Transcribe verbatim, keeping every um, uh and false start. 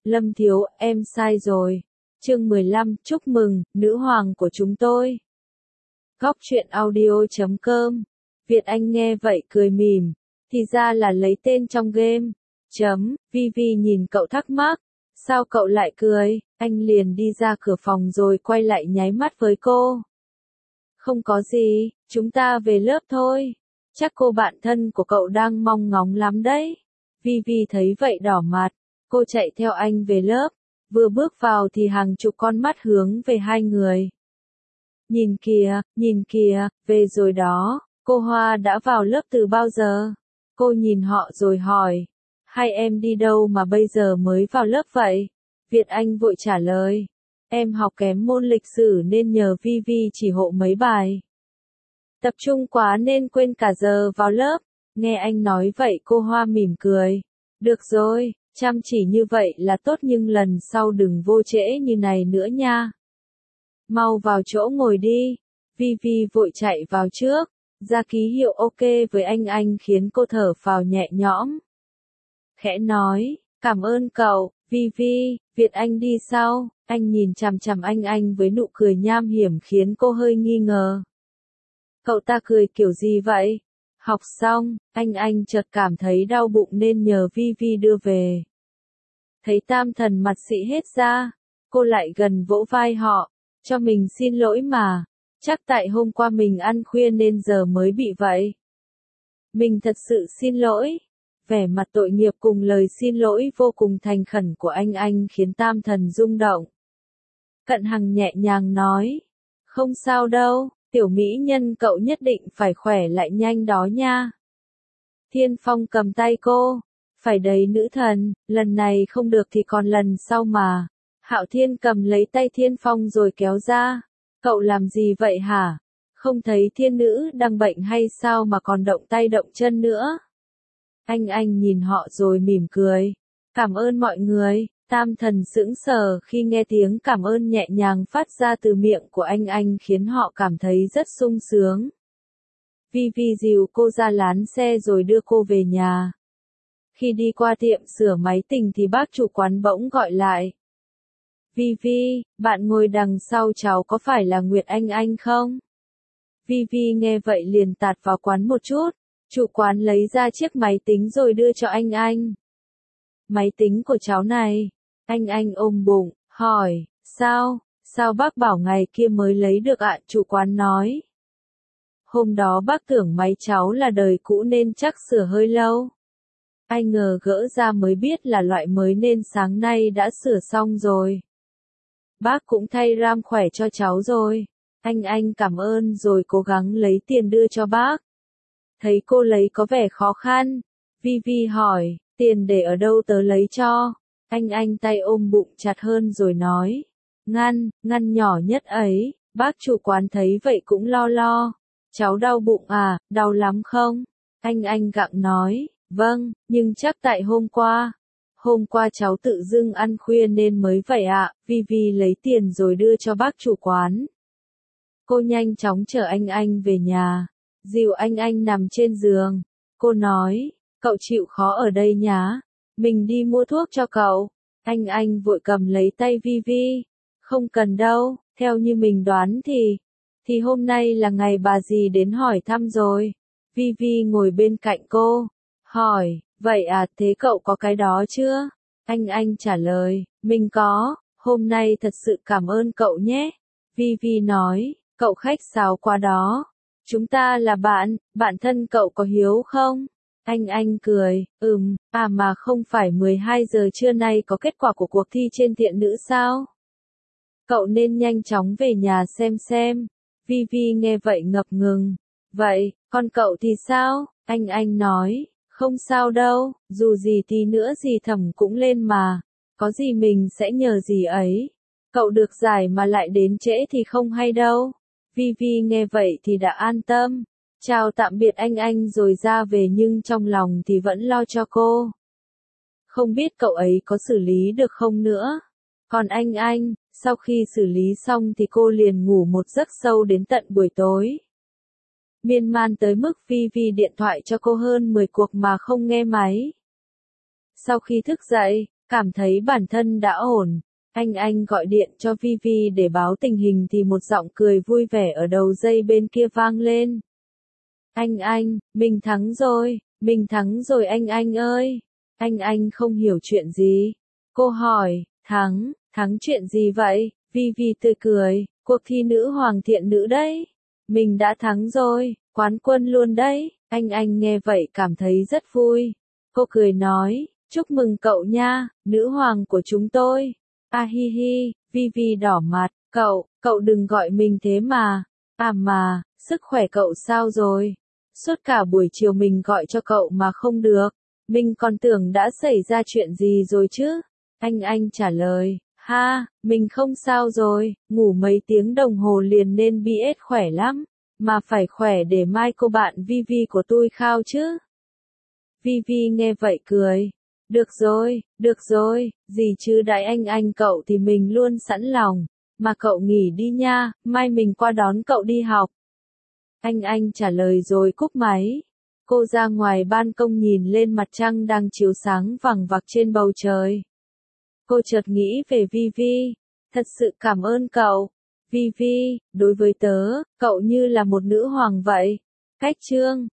Lâm Thiếu, em sai rồi. Chương mười lăm, chúc mừng, nữ hoàng của chúng tôi. Góc truyện audio chấm com. Việt Anh nghe vậy cười mỉm, thì ra là lấy tên trong game. Chấm, Vi Vi nhìn cậu thắc mắc, sao cậu lại cười, anh liền đi ra cửa phòng rồi quay lại nháy mắt với cô. Không có gì, chúng ta về lớp thôi. Chắc cô bạn thân của cậu đang mong ngóng lắm đấy. Vi Vi thấy vậy đỏ mặt, cô chạy theo anh về lớp, vừa bước vào thì hàng chục con mắt hướng về hai người. Nhìn kìa, nhìn kìa, về rồi đó, cô Hoa đã vào lớp từ bao giờ? Cô nhìn họ rồi hỏi, hai em đi đâu mà bây giờ mới vào lớp vậy? Việt Anh vội trả lời, em học kém môn lịch sử nên nhờ Vi Vi chỉ hộ mấy bài. Tập trung quá nên quên cả giờ vào lớp. Nghe anh nói vậy cô Hoa mỉm cười. Được rồi, chăm chỉ như vậy là tốt nhưng lần sau đừng vô trễ như này nữa nha. Mau vào chỗ ngồi đi. Vi Vi vội chạy vào trước, ra ký hiệu ok với anh anh khiến cô thở phào nhẹ nhõm. Khẽ nói, cảm ơn cậu, Vi Vi. Việt Anh đi sau, anh nhìn chằm chằm anh anh với nụ cười nham hiểm khiến cô hơi nghi ngờ. Cậu ta cười kiểu gì vậy? Học xong, anh anh chợt cảm thấy đau bụng nên nhờ Vi Vi đưa về. Thấy tam thần mặt xị hết ra, cô lại gần vỗ vai họ, cho mình xin lỗi mà, chắc tại hôm qua mình ăn khuya nên giờ mới bị vậy. Mình thật sự xin lỗi. Vẻ mặt tội nghiệp cùng lời xin lỗi vô cùng thành khẩn của anh anh khiến tam thần rung động. Cận Hằng nhẹ nhàng nói, không sao đâu. Tiểu mỹ nhân cậu nhất định phải khỏe lại nhanh đó nha. Thiên Phong cầm tay cô, phải đấy nữ thần, lần này không được thì còn lần sau mà. Hạo Thiên cầm lấy tay Thiên Phong rồi kéo ra. Cậu làm gì vậy hả? Không thấy thiên nữ đang bệnh hay sao mà còn động tay động chân nữa? Anh anh nhìn họ rồi mỉm cười. Cảm ơn mọi người. Tam thần sững sờ khi nghe tiếng cảm ơn nhẹ nhàng phát ra từ miệng của anh anh khiến họ cảm thấy rất sung sướng. Vi Vi dìu cô ra lán xe rồi đưa cô về nhà. Khi đi qua tiệm sửa máy tính thì bác chủ quán bỗng gọi lại. Vi Vi, bạn ngồi đằng sau cháu có phải là Nguyệt Anh Anh không? Vi Vi nghe vậy liền tạt vào quán một chút. Chủ quán lấy ra chiếc máy tính rồi đưa cho anh anh. Máy tính của cháu này. Anh anh ôm bụng, hỏi, sao, sao bác bảo ngày kia mới lấy được ạ? Chủ quán nói. Hôm đó bác tưởng máy cháu là đời cũ nên chắc sửa hơi lâu. Anh ngờ gỡ ra mới biết là loại mới nên sáng nay đã sửa xong rồi. Bác cũng thay RAM khỏe cho cháu rồi. Anh anh cảm ơn rồi cố gắng lấy tiền đưa cho bác. Thấy cô lấy có vẻ khó khăn. Vi Vi hỏi, tiền để ở đâu tớ lấy cho? Anh anh tay ôm bụng chặt hơn rồi nói. Ngăn, ngăn nhỏ nhất ấy. Bác chủ quán thấy vậy cũng lo lo. Cháu đau bụng à, đau lắm không? Anh anh gặng nói. Vâng, nhưng chắc tại hôm qua. Hôm qua cháu tự dưng ăn khuya nên mới vậy ạ. Vi Vi lấy tiền rồi đưa cho bác chủ quán. Cô nhanh chóng chở anh anh về nhà. Dìu anh anh nằm trên giường. Cô nói, cậu chịu khó ở đây nhá. Mình đi mua thuốc cho cậu. Anh anh vội cầm lấy tay Vi Vi. Không cần đâu, theo như mình đoán thì, thì hôm nay là ngày bà dì đến hỏi thăm rồi. Vi Vi ngồi bên cạnh cô, hỏi, vậy à, thế cậu có cái đó chưa? Anh anh trả lời, mình có, hôm nay thật sự cảm ơn cậu nhé. Vi Vi nói, cậu khách sáo quá đó. Chúng ta là bạn, bạn thân cậu có hiếu không? Anh anh cười, ừm, à mà không phải mười hai giờ trưa nay có kết quả của cuộc thi trên thiện nữ sao? Cậu nên nhanh chóng về nhà xem xem. Vi Vi nghe vậy ngập ngừng. Vậy, còn cậu thì sao? Anh anh nói, không sao đâu, dù gì tí nữa dì Thẩm cũng lên mà. Có gì mình sẽ nhờ dì ấy. Cậu được giải mà lại đến trễ thì không hay đâu. Vi Vi nghe vậy thì đã an tâm. Chào tạm biệt anh anh rồi ra về nhưng trong lòng thì vẫn lo cho cô. Không biết cậu ấy có xử lý được không nữa. Còn anh anh, sau khi xử lý xong thì cô liền ngủ một giấc sâu đến tận buổi tối. Miên man tới mức Vi Vi điện thoại cho cô hơn mười cuộc mà không nghe máy. Sau khi thức dậy, Cảm thấy bản thân đã ổn, anh anh gọi điện cho Vivi để báo tình hình thì một giọng cười vui vẻ ở đầu dây bên kia vang lên. Anh anh, mình thắng rồi, mình thắng rồi anh anh ơi. Anh anh không hiểu chuyện gì. Cô hỏi, thắng, thắng chuyện gì vậy? Vivi tươi cười, cuộc thi nữ hoàng thiện nữ đấy. Mình đã thắng rồi, quán quân luôn đấy. Anh anh nghe vậy cảm thấy rất vui. Cô cười nói, chúc mừng cậu nha, nữ hoàng của chúng tôi. A hi hi, Vivi đỏ mặt, cậu, cậu đừng gọi mình thế mà. À mà, sức khỏe cậu sao rồi? Suốt cả buổi chiều mình gọi cho cậu mà không được. Mình còn tưởng đã xảy ra chuyện gì rồi chứ. Anh anh trả lời, ha, mình không sao rồi, ngủ mấy tiếng đồng hồ liền nên bê ét khỏe lắm. Mà phải khỏe để mai cô bạn Vivi của tôi khao chứ. Vivi nghe vậy cười. Được rồi, được rồi, gì chứ đại anh anh cậu thì mình luôn sẵn lòng. Mà cậu nghỉ đi nha, mai mình qua đón cậu đi học. Anh anh trả lời rồi cúp máy. Cô ra ngoài ban công nhìn lên mặt trăng đang chiếu sáng vằng vặc trên bầu trời. Cô chợt nghĩ về Vivi. Thật sự cảm ơn cậu. Vivi, đối với tớ, cậu như là một nữ hoàng vậy. Cách chương